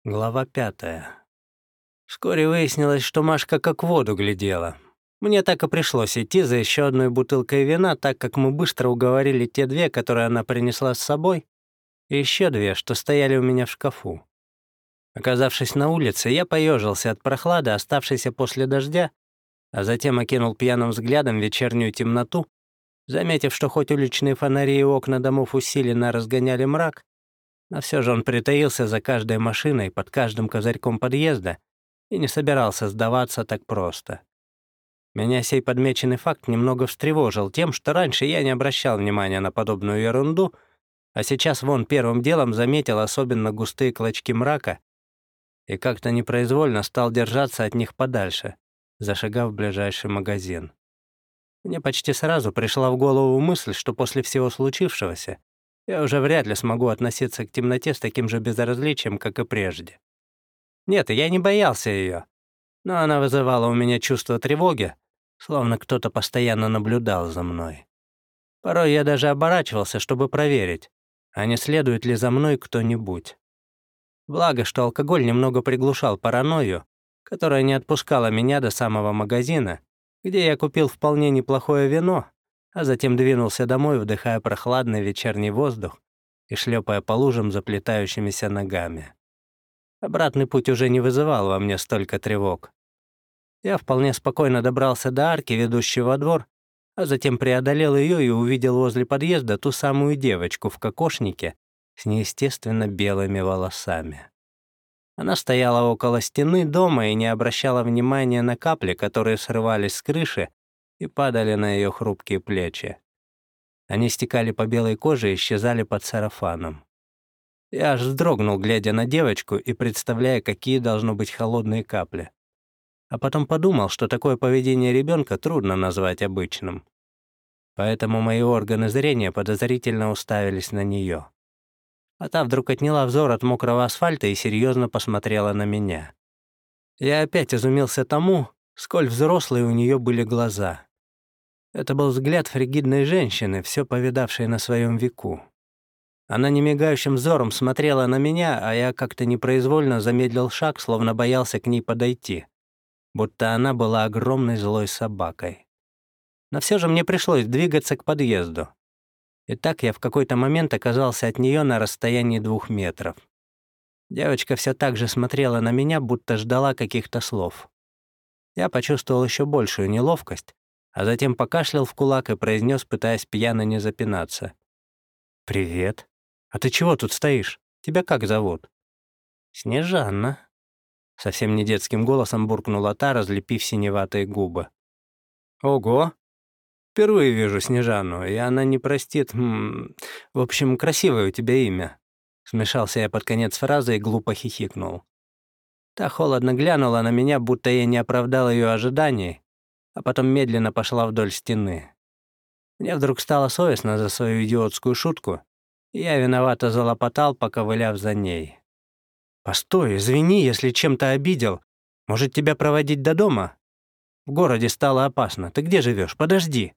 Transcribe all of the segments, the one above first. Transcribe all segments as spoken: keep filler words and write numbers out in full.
Глава пятая. Вскоре выяснилось, что Машка как в воду глядела. Мне так и пришлось идти за еще одной бутылкой вина, так как мы быстро уговорили те две, которые она принесла с собой, и еще две, что стояли у меня в шкафу. Оказавшись на улице, я поежился от прохлады, оставшейся после дождя, а затем окинул пьяным взглядом вечернюю темноту, заметив, что хоть уличные фонари и окна домов усиленно разгоняли мрак, но все же он притаился за каждой машиной, под каждым козырьком подъезда и не собирался сдаваться так просто. Меня сей подмеченный факт немного встревожил тем, что раньше я не обращал внимания на подобную ерунду, а сейчас вон первым делом заметил особенно густые клочки мрака и как-то непроизвольно стал держаться от них подальше, зашагав в ближайший магазин. Мне почти сразу пришла в голову мысль, что после всего случившегося я уже вряд ли смогу относиться к темноте с таким же безразличием, как и прежде. Нет, я не боялся ее, но она вызывала у меня чувство тревоги, словно кто-то постоянно наблюдал за мной. Порой я даже оборачивался, чтобы проверить, а не следует ли за мной кто-нибудь. Благо, что алкоголь немного приглушал паранойю, которая не отпускала меня до самого магазина, где я купил вполне неплохое вино, а затем двинулся домой, вдыхая прохладный вечерний воздух и шлепая по лужам заплетающимися ногами. Обратный путь уже не вызывал во мне столько тревог. Я вполне спокойно добрался до арки, ведущей во двор, а затем преодолел ее и увидел возле подъезда ту самую девочку в кокошнике с неестественно белыми волосами. Она стояла около стены дома и не обращала внимания на капли, которые срывались с крыши и падали на ее хрупкие плечи. Они стекали по белой коже и исчезали под сарафаном. Я аж вздрогнул, глядя на девочку и представляя, какие должны быть холодные капли. А потом подумал, что такое поведение ребенка трудно назвать обычным. Поэтому мои органы зрения подозрительно уставились на нее. А та вдруг отняла взор от мокрого асфальта и серьезно посмотрела на меня. Я опять изумился тому, сколь взрослые у нее были глаза. Это был взгляд фригидной женщины, все повидавшей на своем веку. Она немигающим взором смотрела на меня, а я как-то непроизвольно замедлил шаг, словно боялся к ней подойти, будто она была огромной злой собакой. Но все же мне пришлось двигаться к подъезду. И так я в какой-то момент оказался от нее на расстоянии двух метров. Девочка все так же смотрела на меня, будто ждала каких-то слов. Я почувствовал еще большую неловкость, а затем покашлял в кулак и произнес, пытаясь пьяно не запинаться. «Привет. А ты чего тут стоишь? Тебя как зовут?» «Снежанна», — совсем не детским голосом буркнула та, разлепив синеватые губы. «Ого! Впервые вижу Снежанну, и она не простит... М в общем, красивое у тебя имя». Смешался я под конец фразы и глупо хихикнул. Та холодно глянула на меня, будто я не оправдал ее ожиданий, а потом медленно пошла вдоль стены. Мне вдруг стало совестно за свою идиотскую шутку, и я виновато залопотал, поковыляв за ней. «Постой, извини, если чем-то обидел. Может, тебя проводить до дома? В городе стало опасно. Ты где живешь? Подожди».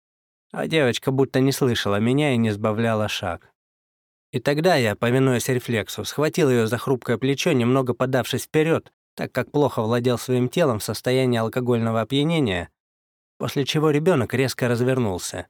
А девочка будто не слышала меня и не сбавляла шаг. И тогда я, повинуясь рефлексу, схватил ее за хрупкое плечо, немного подавшись вперед, так как плохо владел своим телом в состоянии алкогольного опьянения, после чего ребенок резко развернулся.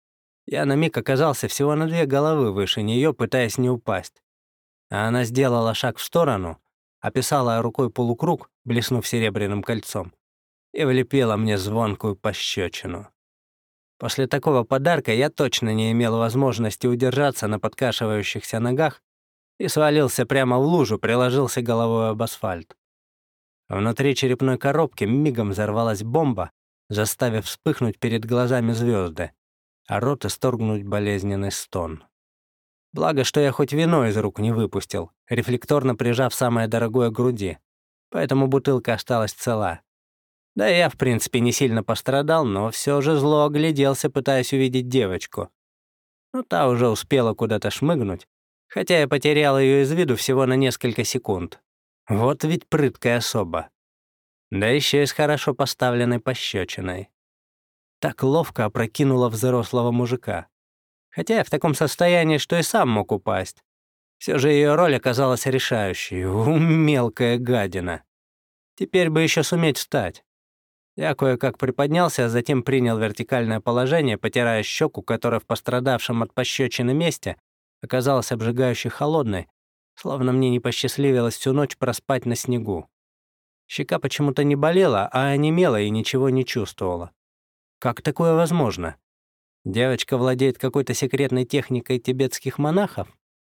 Я на миг оказался всего на две головы выше нее, пытаясь не упасть. А она сделала шаг в сторону, описала рукой полукруг, блеснув серебряным кольцом, и влепила мне звонкую пощечину. После такого подарка я точно не имел возможности удержаться на подкашивающихся ногах и свалился прямо в лужу, приложился головой об асфальт. Внутри черепной коробки мигом взорвалась бомба, заставив вспыхнуть перед глазами звезды, а рот исторгнуть болезненный стон. Благо, что я хоть вино из рук не выпустил, рефлекторно прижав самое дорогое к груди, поэтому бутылка осталась цела. Да и я, в принципе, не сильно пострадал, но все же зло огляделся, пытаясь увидеть девочку. Но та уже успела куда-то шмыгнуть, хотя я потерял ее из виду всего на несколько секунд. Вот ведь прыткая особа. Да еще и с хорошо поставленной пощечиной. Так ловко опрокинула взрослого мужика. Хотя я в таком состоянии, что и сам мог упасть. Все же ее роль оказалась решающей. У, мелкая гадина. Теперь бы еще суметь встать. Я кое-как приподнялся, а затем принял вертикальное положение, потирая щеку, которая в пострадавшем от пощечины месте оказалась обжигающе холодной, словно мне не посчастливилось всю ночь проспать на снегу. Щека почему-то не болела, а онемела и ничего не чувствовала. Как такое возможно? Девочка владеет какой-то секретной техникой тибетских монахов?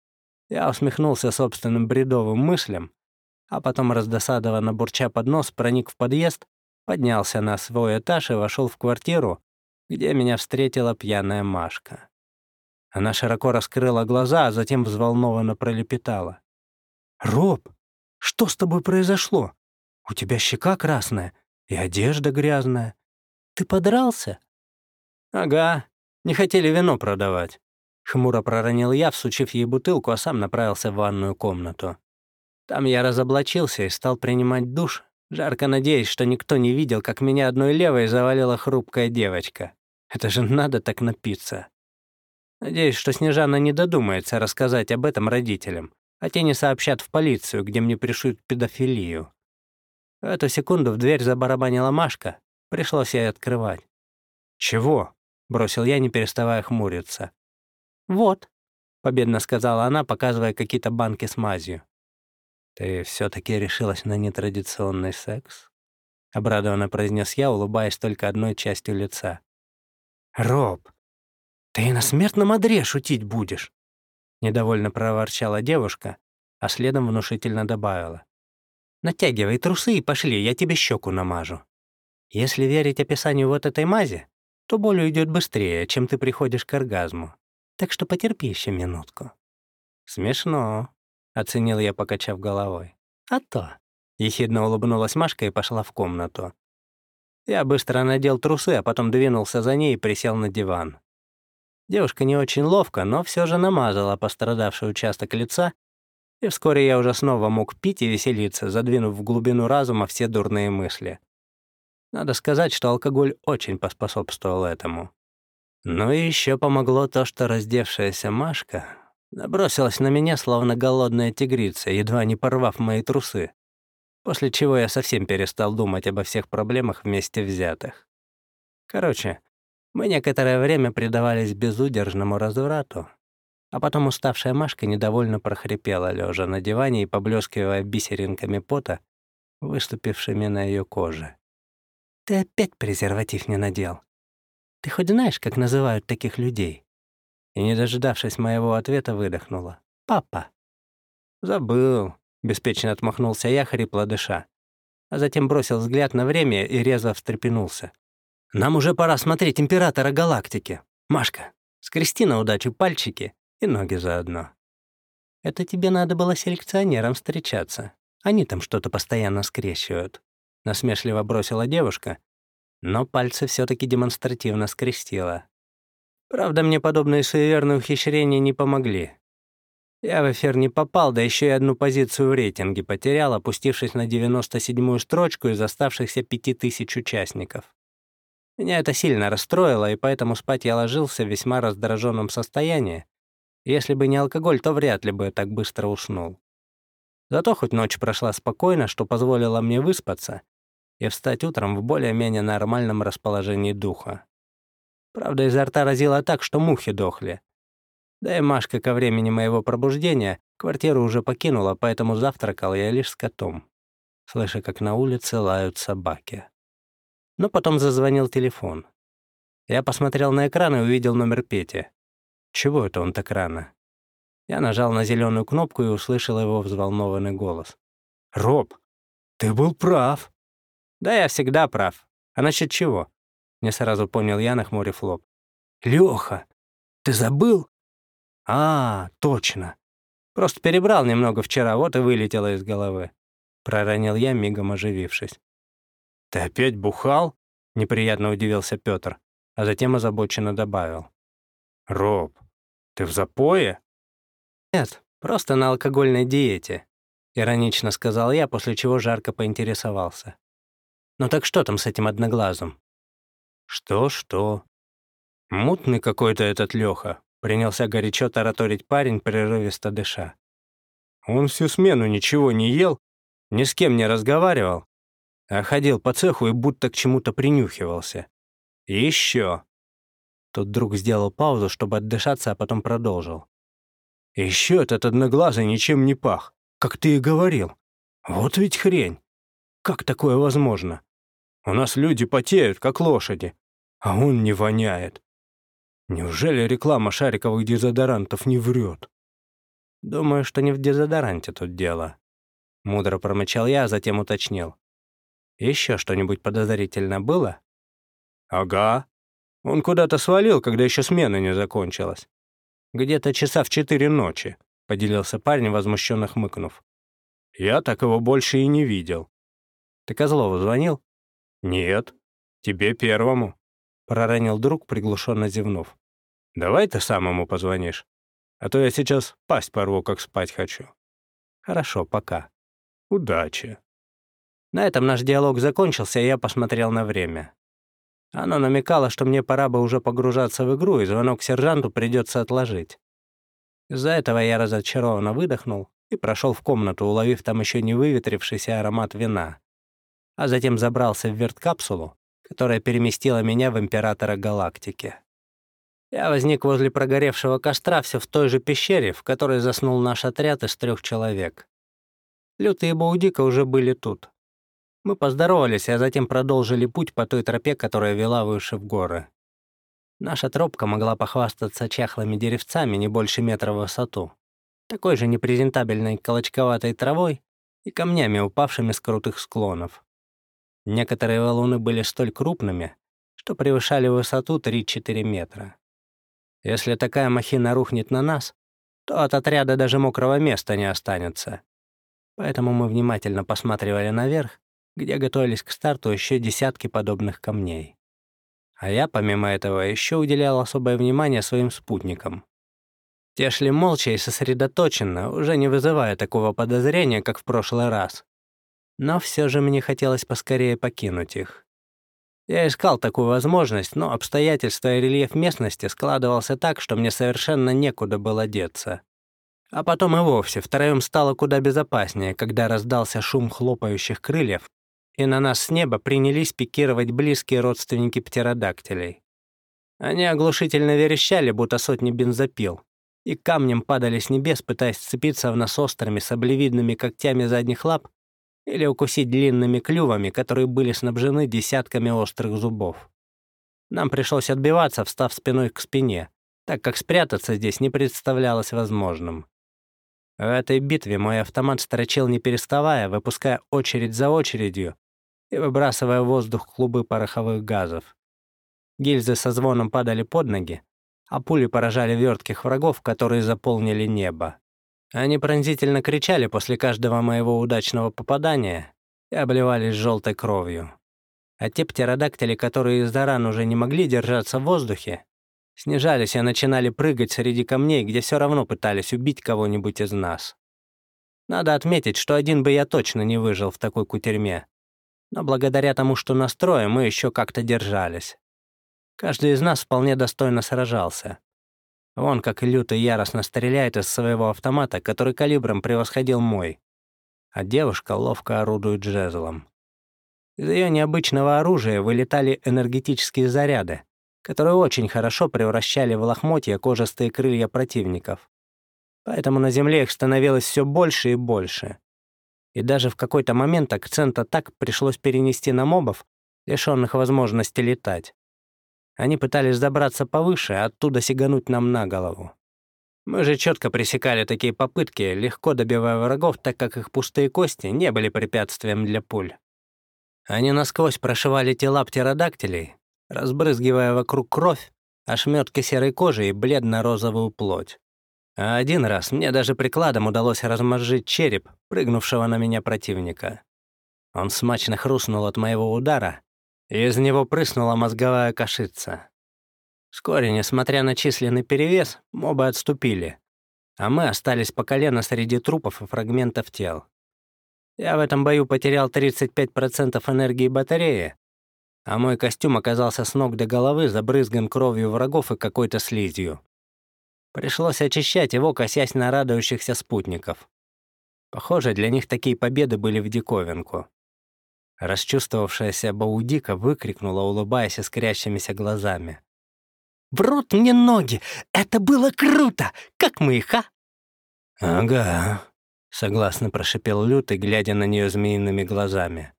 Я усмехнулся собственным бредовым мыслям, а потом, раздосадованно бурча под нос, проник в подъезд, поднялся на свой этаж и вошел в квартиру, где меня встретила пьяная Машка. Она широко раскрыла глаза, а затем взволнованно пролепетала. «Роб, что с тобой произошло? У тебя щека красная и одежда грязная. Ты подрался?» «Ага, не хотели вино продавать», — хмуро проронил я, всучив ей бутылку, а сам направился в ванную комнату. Там я разоблачился и стал принимать душ, жарко надеясь, что никто не видел, как меня одной левой завалила хрупкая девочка. Это же надо так напиться. Надеюсь, что Снежана не додумается рассказать об этом родителям, а те не сообщат в полицию, где мне пришьют педофилию. В эту секунду в дверь забарабанила Машка, пришлось ей открывать. «Чего?» — бросил я, не переставая хмуриться. «Вот», — победно сказала она, показывая какие-то банки с мазью. «Ты все-таки решилась на нетрадиционный секс?» — обрадованно произнес я, улыбаясь только одной частью лица. «Роб, ты и на смертном одре шутить будешь!» — недовольно проворчала девушка, а следом внушительно добавила. «Натягивай трусы и пошли, я тебе щеку намажу. Если верить описанию вот этой мази, то боль уйдет быстрее, чем ты приходишь к оргазму. Так что потерпи еще минутку». «Смешно», — оценил я, покачав головой. «А то!» — ехидно улыбнулась Машка и пошла в комнату. Я быстро надел трусы, а потом двинулся за ней и присел на диван. Девушка не очень ловко, но все же намазала пострадавший участок лица, и вскоре я уже снова мог пить и веселиться, задвинув в глубину разума все дурные мысли. Надо сказать, что алкоголь очень поспособствовал этому. Ну и еще помогло то, что раздевшаяся Машка набросилась на меня, словно голодная тигрица, едва не порвав мои трусы, после чего я совсем перестал думать обо всех проблемах вместе взятых. Короче, мы некоторое время предавались безудержному разврату, а потом уставшая Машка недовольно прохрипела, лежа на диване и поблескивая бисеринками пота, выступившими на ее коже. «Ты опять презерватив не надел? Ты хоть знаешь, как называют таких людей?» И, не дождавшись моего ответа, выдохнула. «Папа». «Забыл», — беспечно отмахнулся я, хрипло дыша, а затем бросил взгляд на время и резво встрепенулся. «Нам уже пора смотреть «Императора галактики». Машка, скрести на удачу пальчики и ноги заодно». «Это тебе надо было селекционером встречаться. Они там что-то постоянно скрещивают», — насмешливо бросила девушка, но пальцы все-таки демонстративно скрестила. Правда, мне подобные суеверные ухищрения не помогли. Я в эфир не попал, да еще и одну позицию в рейтинге потерял, опустившись на девяносто седьмую строчку из оставшихся пяти тысяч участников. Меня это сильно расстроило, и поэтому спать я ложился в весьма раздраженном состоянии. Если бы не алкоголь, то вряд ли бы я так быстро уснул. Зато хоть ночь прошла спокойно, что позволило мне выспаться и встать утром в более-менее нормальном расположении духа. Правда, изо рта разило так, что мухи дохли. Да и Машка ко времени моего пробуждения квартиру уже покинула, поэтому завтракал я лишь с котом, слыша, как на улице лают собаки. Но потом зазвонил телефон. Я посмотрел на экран и увидел номер Пети. Чего это он так рано? Я нажал на зеленую кнопку и услышал его взволнованный голос. «Роб, ты был прав». «Да я всегда прав. А насчет чего?» Не сразу понял я, нахмурив лоб. «Лёха, ты забыл?» «А, точно. Просто перебрал немного вчера, вот и вылетело из головы», — проронил я, мигом оживившись. «Ты опять бухал?» — неприятно удивился Пётр, а затем озабоченно добавил. «Роб, ты в запое?» «Нет, просто на алкогольной диете», — иронично сказал я, после чего жарко поинтересовался. «Ну так что там с этим одноглазым?» «Что-что?» «Мутный какой-то этот Лёха», — принялся горячо тараторить парень, прерывисто дыша. Он всю смену ничего не ел, ни с кем не разговаривал, а ходил по цеху и будто к чему-то принюхивался. И еще. Тут друг сделал паузу, чтобы отдышаться, а потом продолжил. Еще этот одноглазый ничем не пах, как ты и говорил. Вот ведь хрень. Как такое возможно? У нас люди потеют, как лошади, а он не воняет. Неужели реклама шариковых дезодорантов не врет? Думаю, что не в дезодоранте тут дело. Мудро промычал я, а затем уточнил. Еще что-нибудь подозрительно было? Ага. Он куда-то свалил, когда еще смена не закончилась. Где-то часа в четыре ночи, поделился парень, возмущенно хмыкнув. Я так его больше и не видел. Ты Козлову звонил? Нет. Тебе первому. Проронил друг, приглушенно зевнув. «Давай ты сам ему позвонишь, а то я сейчас пасть порву, как спать хочу». «Хорошо, пока». «Удачи». На этом наш диалог закончился, и я посмотрел на время. Оно намекало, что мне пора бы уже погружаться в игру, и звонок сержанту придется отложить. Из-за этого я разочарованно выдохнул и прошел в комнату, уловив там еще не выветрившийся аромат вина, а затем забрался в верткапсулу, которая переместила меня в Императора Галактики. Я возник возле прогоревшего костра все в той же пещере, в которой заснул наш отряд из трех человек. Лютый и Баудика уже были тут. Мы поздоровались, а затем продолжили путь по той тропе, которая вела выше в горы. Наша тропка могла похвастаться чахлыми деревцами не больше метра в высоту, такой же непрезентабельной колочковатой травой и камнями, упавшими с крутых склонов. Некоторые валуны были столь крупными, что превышали высоту три-четыре метра. Если такая махина рухнет на нас, то от отряда даже мокрого места не останется. Поэтому мы внимательно посматривали наверх, где готовились к старту еще десятки подобных камней. А я, помимо этого, еще уделял особое внимание своим спутникам. Те шли молча и сосредоточенно, уже не вызывая такого подозрения, как в прошлый раз. Но все же мне хотелось поскорее покинуть их. Я искал такую возможность, но обстоятельства и рельеф местности складывался так, что мне совершенно некуда было деться. А потом и вовсе втроем стало куда безопаснее, когда раздался шум хлопающих крыльев, и на нас с неба принялись пикировать близкие родственники птеродактилей. Они оглушительно верещали, будто сотни бензопил, и камнем падали с небес, пытаясь сцепиться в нас острыми саблевидными когтями задних лап или укусить длинными клювами, которые были снабжены десятками острых зубов. Нам пришлось отбиваться, встав спиной к спине, так как спрятаться здесь не представлялось возможным. В этой битве мой автомат строчил не переставая, выпуская очередь за очередью и выбрасывая в воздух клубы пороховых газов. Гильзы со звоном падали под ноги, а пули поражали вертких врагов, которые заполнили небо. Они пронзительно кричали после каждого моего удачного попадания и обливались желтой кровью. А те птеродактили, которые из-за ран уже не могли держаться в воздухе, снижались и начинали прыгать среди камней, где все равно пытались убить кого-нибудь из нас. Надо отметить, что один бы я точно не выжил в такой кутерьме, но благодаря тому, что настроем, мы еще как-то держались. Каждый из нас вполне достойно сражался. Вон как Лютый яростно стреляет из своего автомата, который калибром превосходил мой, а девушка ловко орудует жезлом. Из ее необычного оружия вылетали энергетические заряды, которые очень хорошо превращали в лохмотья кожистые крылья противников. Поэтому на земле их становилось все больше и больше. И даже в какой-то момент акцент атак пришлось перенести на мобов, лишенных возможности летать. Они пытались забраться повыше, а оттуда сигануть нам на голову. Мы же четко пресекали такие попытки, легко добивая врагов, так как их пустые кости не были препятствием для пуль. Они насквозь прошивали тела птеродактилей, разбрызгивая вокруг кровь, ошметки серой кожи и бледно-розовую плоть. А один раз мне даже прикладом удалось размозжить череп прыгнувшего на меня противника. Он смачно хрустнул от моего удара, и из него прыснула мозговая кашица. Вскоре, несмотря на численный перевес, мобы отступили, а мы остались по колено среди трупов и фрагментов тел. Я в этом бою потерял тридцать пять процентов энергии батареи, а мой костюм оказался с ног до головы забрызган кровью врагов и какой-то слизью. Пришлось очищать его, косясь на радующихся спутников. Похоже, для них такие победы были в диковинку. Расчувствовавшаяся Баудика выкрикнула, улыбаясь искрящимися глазами. «В рот мне ноги! Это было круто! Как мы их, а?» «Ага», — согласно прошипел Лютый, глядя на нее змеиными глазами.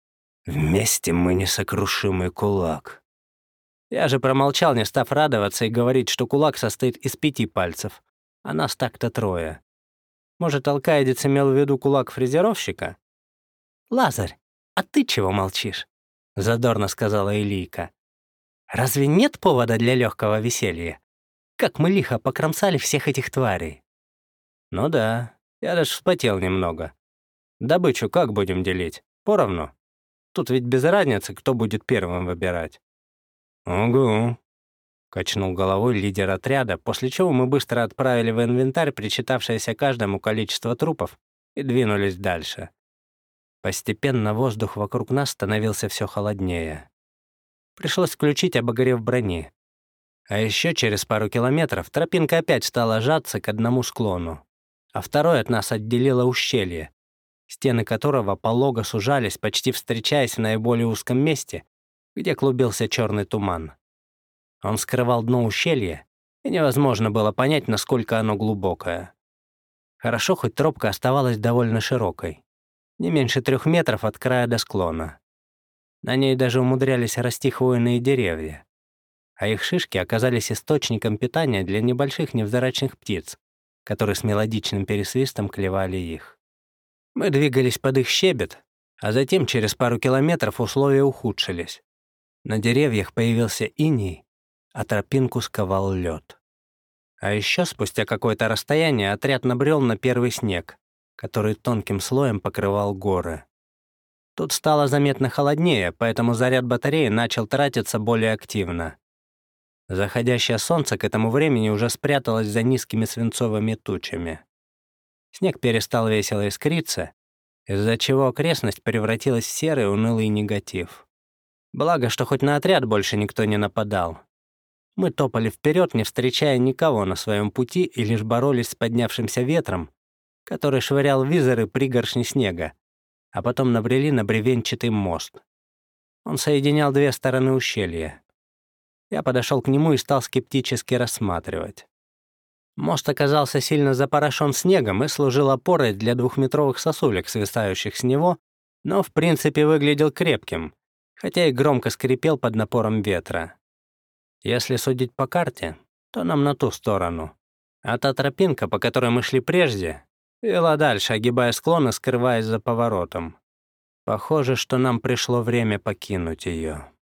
«Вместе мы несокрушимый кулак». Я же промолчал, не став радоваться и говорить, что кулак состоит из пяти пальцев, а нас так-то трое. Может, алкаидец имел в виду кулак фрезеровщика? «Лазарь, а ты чего молчишь?» — задорно сказала Илийка. «Разве нет повода для легкого веселья? Как мы лихо покромсали всех этих тварей!» «Ну да, я даже вспотел немного. Добычу как будем делить? Поровну? Тут ведь без разницы, кто будет первым выбирать». «Угу», — качнул головой лидер отряда, после чего мы быстро отправили в инвентарь причитавшееся каждому количество трупов и двинулись дальше. Постепенно воздух вокруг нас становился все холоднее. Пришлось включить обогрев брони. А еще через пару километров тропинка опять стала жаться к одному склону, а второй от нас отделило ущелье, стены которого полого сужались, почти встречаясь в наиболее узком месте, где клубился черный туман. Он скрывал дно ущелья, и невозможно было понять, насколько оно глубокое. Хорошо, хоть тропка оставалась довольно широкой, не меньше трех метров от края до склона. На ней даже умудрялись расти хвойные деревья, а их шишки оказались источником питания для небольших невзрачных птиц, которые с мелодичным пересвистом клевали их. Мы двигались под их щебет, а затем через пару километров условия ухудшились. На деревьях появился иней, а тропинку сковал лед. А еще спустя какое-то расстояние отряд набрел на первый снег, который тонким слоем покрывал горы. Тут стало заметно холоднее, поэтому заряд батареи начал тратиться более активно. Заходящее солнце к этому времени уже спряталось за низкими свинцовыми тучами. Снег перестал весело искриться, из-за чего окрестность превратилась в серый унылый негатив. Благо, что хоть на отряд больше никто не нападал. Мы топали вперед, не встречая никого на своем пути, и лишь боролись с поднявшимся ветром, который швырял визоры пригоршни снега, а потом набрели на бревенчатый мост. Он соединял две стороны ущелья. Я подошел к нему и стал скептически рассматривать. Мост оказался сильно запорошен снегом и служил опорой для двухметровых сосулек, свисающих с него, но в принципе выглядел крепким, хотя и громко скрипел под напором ветра. Если судить по карте, то нам на ту сторону. А та тропинка, по которой мы шли прежде, вела дальше, огибая склон и скрываясь за поворотом. Похоже, что нам пришло время покинуть ее.